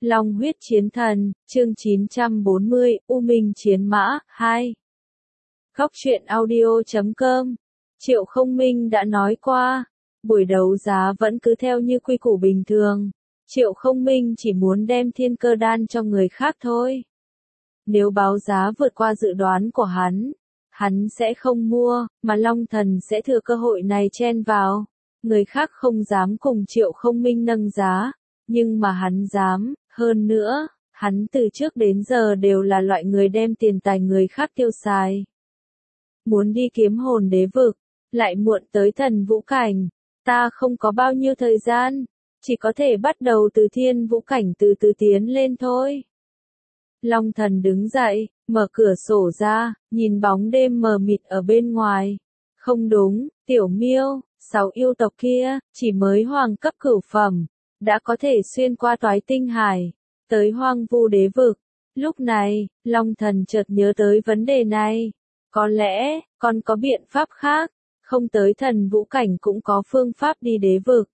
Long huyết chiến thần, chương 940, U Minh chiến mã, 2. Góc truyện audio.com. Triệu Không Minh đã nói qua, buổi đấu giá vẫn cứ theo như quy củ bình thường. Triệu Không Minh chỉ muốn đem thiên cơ đan cho người khác thôi. Nếu báo giá vượt qua dự đoán của hắn sẽ không mua, mà Long Thần sẽ thừa cơ hội này chen vào. Người khác không dám cùng Triệu Không Minh nâng giá, nhưng mà hắn dám, hơn nữa, hắn từ trước đến giờ đều là loại người đem tiền tài người khác tiêu xài. Muốn đi kiếm hồn đế vực, lại muộn tới thần vũ cảnh, ta không có bao nhiêu thời gian, chỉ có thể bắt đầu từ thiên vũ cảnh từ từ tiến lên thôi. Long Thần đứng dậy, mở cửa sổ ra, nhìn bóng đêm mờ mịt ở bên ngoài. Không đúng, Tiểu Miêu, 6 yêu tộc kia, chỉ mới hoàng cấp cửu phẩm, đã có thể xuyên qua toái tinh hải, tới hoang vu đế vực. Lúc này, Long Thần chợt nhớ tới vấn đề này. Có lẽ, còn có biện pháp khác, không tới thần vũ cảnh cũng có phương pháp đi đế vực.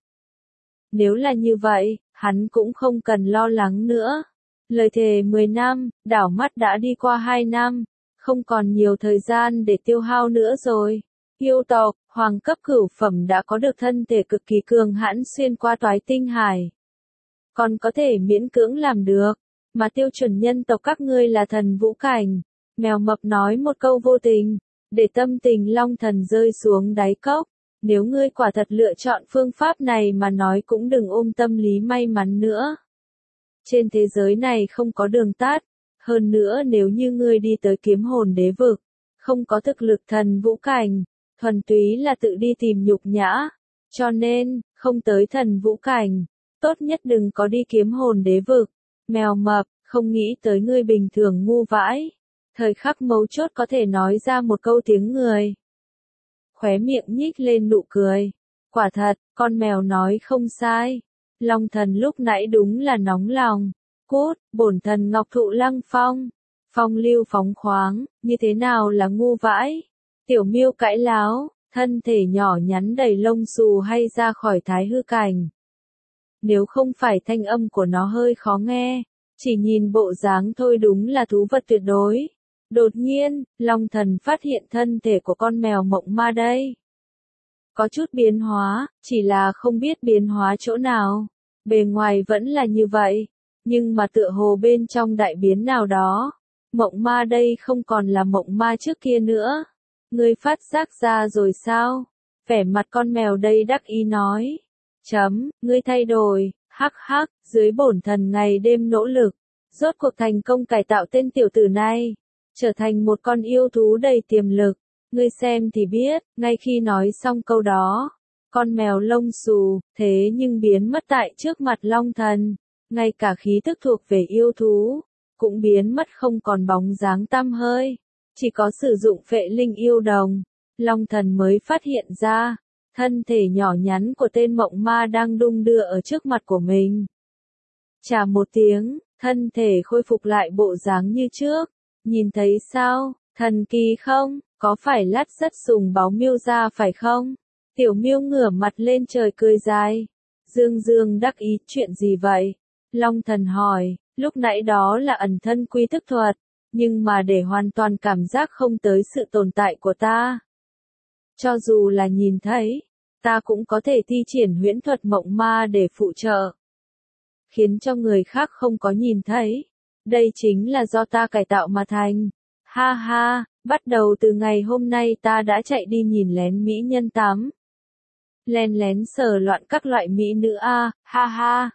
Nếu là như vậy, hắn cũng không cần lo lắng nữa. Lời thề 10 năm, đảo mắt đã đi qua 2 năm, không còn nhiều thời gian để tiêu hao nữa rồi. Yêu tộc, hoàng cấp cửu phẩm đã có được thân thể cực kỳ cường hãn xuyên qua toái tinh hải. Còn có thể miễn cưỡng làm được, mà tiêu chuẩn nhân tộc các ngươi là thần vũ cảnh. Mèo mập nói một câu vô tình, để tâm tình Long Thần rơi xuống đáy cốc. Nếu ngươi quả thật lựa chọn phương pháp này mà nói cũng đừng ôm tâm lý may mắn nữa. Trên thế giới này không có đường tắt, hơn nữa nếu như ngươi đi tới kiếm hồn đế vực, không có thực lực thần vũ cảnh, thuần túy là tự đi tìm nhục nhã, cho nên, không tới thần vũ cảnh, tốt nhất đừng có đi kiếm hồn đế vực. Mèo mập, không nghĩ tới ngươi bình thường ngu vãi, thời khắc mấu chốt có thể nói ra một câu tiếng người. Khóe miệng nhích lên nụ cười, quả thật, con mèo nói không sai. Long Thần lúc nãy đúng là nóng lòng. Cút, bổn thần ngọc thụ lăng phong. Phong lưu phóng khoáng, như thế nào là ngu vãi? Tiểu Miêu cãi láo, thân thể nhỏ nhắn đầy lông xù hay ra khỏi thái hư cảnh. Nếu không phải thanh âm của nó hơi khó nghe, chỉ nhìn bộ dáng thôi đúng là thú vật tuyệt đối. Đột nhiên, Long Thần phát hiện thân thể của con mèo mộng ma đây. Có chút biến hóa, chỉ là không biết biến hóa chỗ nào. Bề ngoài vẫn là như vậy, nhưng mà tựa hồ bên trong đại biến nào đó. Mộng ma đây không còn là mộng ma trước kia nữa. Ngươi phát giác ra rồi sao? Vẻ mặt con mèo đây đắc ý nói. Ngươi thay đổi, hắc hắc, dưới bổn thần ngày đêm nỗ lực. Rốt cuộc thành công cải tạo tên tiểu tử này. Trở thành một con yêu thú đầy tiềm lực. Ngươi xem thì biết, ngay khi nói xong câu đó, con mèo lông xù, thế nhưng biến mất tại trước mặt Long Thần, ngay cả khí tức thuộc về yêu thú, cũng biến mất không còn bóng dáng tăm hơi, chỉ có sử dụng phệ linh yêu đồng, Long Thần mới phát hiện ra, thân thể nhỏ nhắn của tên mộng ma đang đung đưa ở trước mặt của mình. Chà một tiếng, thân thể khôi phục lại bộ dáng như trước, nhìn thấy sao, thần kỳ không? Có phải lát rất sùng báo Miêu ra phải không? Tiểu Miêu ngửa mặt lên trời cười dài. Dương Dương đắc ý, chuyện gì vậy? Long Thần hỏi, lúc nãy đó là ẩn thân quy thức thuật, nhưng mà để hoàn toàn cảm giác không tới sự tồn tại của ta. Cho dù là nhìn thấy, ta cũng có thể thi triển huyễn thuật mộng ma để phụ trợ. Khiến cho người khác không có nhìn thấy. Đây chính là do ta cải tạo mà thành. Ha ha. Bắt đầu từ ngày hôm nay ta đã chạy đi nhìn lén mỹ nhân tắm. Len lén sờ loạn các loại mỹ nữ ha ha.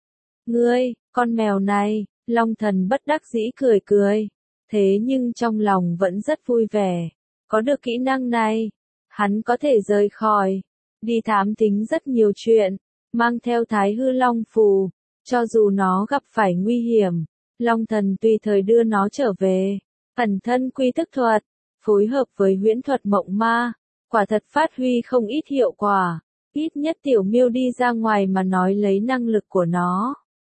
Ngươi, con mèo này, Long Thần bất đắc dĩ cười cười. Thế nhưng trong lòng vẫn rất vui vẻ. Có được kỹ năng này, hắn có thể rời khỏi, đi thám thính rất nhiều chuyện, mang theo Thái Hư Long phù. Cho dù nó gặp phải nguy hiểm, Long Thần tùy thời đưa nó trở về. Ẩn thân quy thức thuật, phối hợp với huyễn thuật mộng ma, quả thật phát huy không ít hiệu quả. Ít nhất Tiểu Miêu đi ra ngoài mà nói lấy năng lực của nó.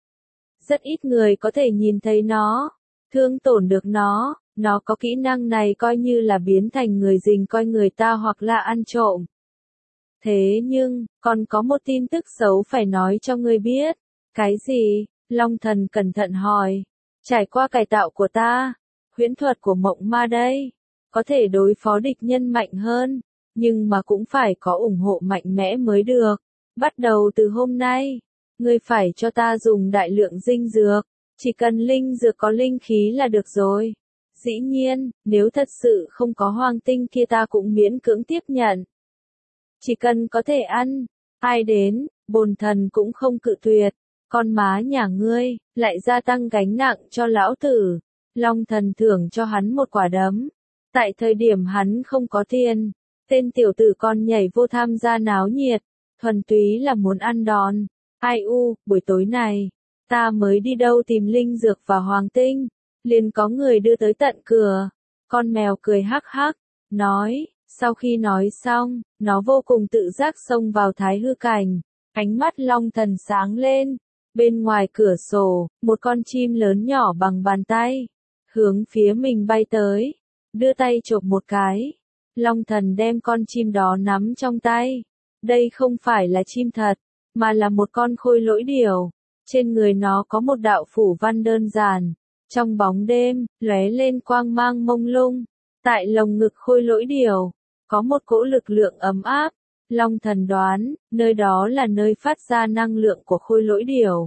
Rất ít người có thể nhìn thấy nó, thương tổn được nó có kỹ năng này coi như là biến thành người dình coi người ta hoặc là ăn trộm. Thế nhưng, còn có một tin tức xấu phải nói cho ngươi biết. Cái gì? Long Thần cẩn thận hỏi. Trải qua cải tạo của ta, huyễn thuật của mộng ma đây, có thể đối phó địch nhân mạnh hơn, nhưng mà cũng phải có ủng hộ mạnh mẽ mới được. Bắt đầu từ hôm nay, ngươi phải cho ta dùng đại lượng dinh dược, chỉ cần linh dược có linh khí là được rồi. Dĩ nhiên, nếu thật sự không có hoàng tinh kia ta cũng miễn cưỡng tiếp nhận. Chỉ cần có thể ăn, ai đến, bổn thần cũng không cự tuyệt. Con má nhà ngươi, lại gia tăng gánh nặng cho lão tử. Long Thần thưởng cho hắn một quả đấm. Tại thời điểm hắn không có tiền, tên tiểu tử con nhảy vô tham gia náo nhiệt, thuần túy là muốn ăn đòn. Ai u, buổi tối này, ta mới đi đâu tìm linh dược và hoàng tinh, liền có người đưa tới tận cửa. Con mèo cười hắc hắc, nói, sau khi nói xong, nó vô cùng tự giác xông vào thái hư cảnh. Ánh mắt Long Thần sáng lên. Bên ngoài cửa sổ, một con chim lớn nhỏ bằng bàn tay, hướng phía mình bay tới, đưa tay chộp một cái. Long Thần đem con chim đó nắm trong tay. Đây không phải là chim thật, mà là một con khôi lỗi điểu. Trên người nó có một đạo phủ văn đơn giản, trong bóng đêm, lóe lên quang mang mông lung. Tại lồng ngực khôi lỗi điểu, có một cỗ lực lượng ấm áp. Long Thần đoán, nơi đó là nơi phát ra năng lượng của khôi lỗi điểu.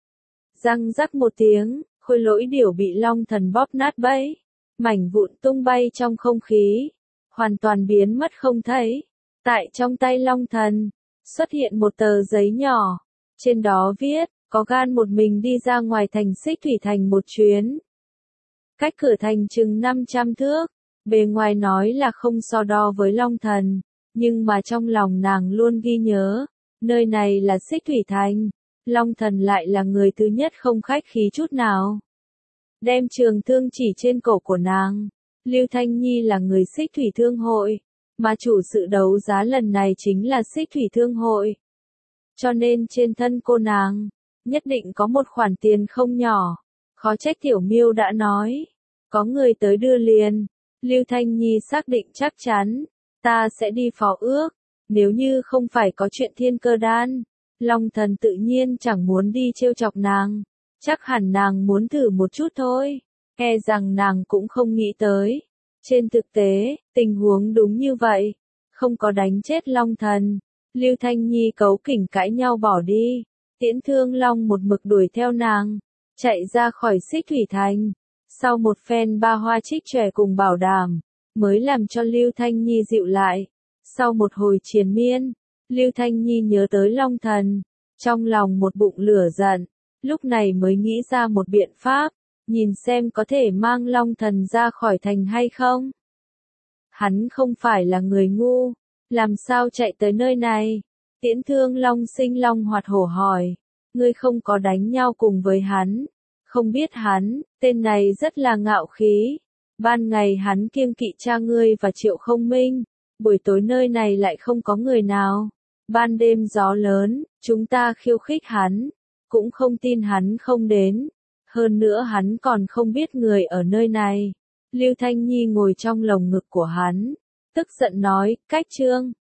Răng rắc một tiếng, khôi lỗi điểu bị Long Thần bóp nát bấy, mảnh vụn tung bay trong không khí, hoàn toàn biến mất không thấy. Tại trong tay Long Thần, xuất hiện một tờ giấy nhỏ, trên đó viết, có gan một mình đi ra ngoài thành Xích Thủy Thành một chuyến. Cách cửa thành chừng 500 thước, bề ngoài nói là không so đo với Long Thần. Nhưng mà trong lòng nàng luôn ghi nhớ, nơi này là Xích Thủy Thành, Long Thần lại là người thứ nhất không khách khí chút nào. Đem trường thương chỉ trên cổ của nàng, Lưu Thanh Nhi là người Xích Thủy Thương Hội, mà chủ sự đấu giá lần này chính là Xích Thủy Thương Hội. Cho nên trên thân cô nàng, nhất định có một khoản tiền không nhỏ, khó trách Tiểu Miêu đã nói, có người tới đưa liền. Lưu Thanh Nhi xác định chắc chắn. Ta sẽ đi phó ước, nếu như không phải có chuyện thiên cơ đan, Long Thần tự nhiên chẳng muốn đi trêu chọc nàng, chắc hẳn nàng muốn thử một chút thôi, e rằng nàng cũng không nghĩ tới. Trên thực tế, tình huống đúng như vậy, không có đánh chết Long Thần, Lưu Thanh Nhi cấu kỉnh cãi nhau bỏ đi, Tiễn Thương Long một mực đuổi theo nàng, chạy ra khỏi Xích Thủy Thành, sau một phen ba hoa trích trẻ cùng bảo đảm, mới làm cho Lưu Thanh Nhi dịu lại. Sau một hồi triền miên, Lưu Thanh Nhi nhớ tới Long Thần, trong lòng một bụng lửa giận, lúc này mới nghĩ ra một biện pháp, nhìn xem có thể mang Long Thần ra khỏi thành hay không. Hắn không phải là người ngu, làm sao chạy tới nơi này? Tiễn Thương Long sinh long hoạt hổ hỏi, ngươi không có đánh nhau cùng với hắn, không biết hắn, tên này rất là ngạo khí. Ban ngày hắn kiêng kỵ cha ngươi và Triệu Không Minh, buổi tối nơi này lại không có người nào. Ban đêm gió lớn, chúng ta khiêu khích hắn, cũng không tin hắn không đến. Hơn nữa hắn còn không biết người ở nơi này. Lưu Thanh Nhi ngồi trong lồng ngực của hắn, tức giận nói, cách trương.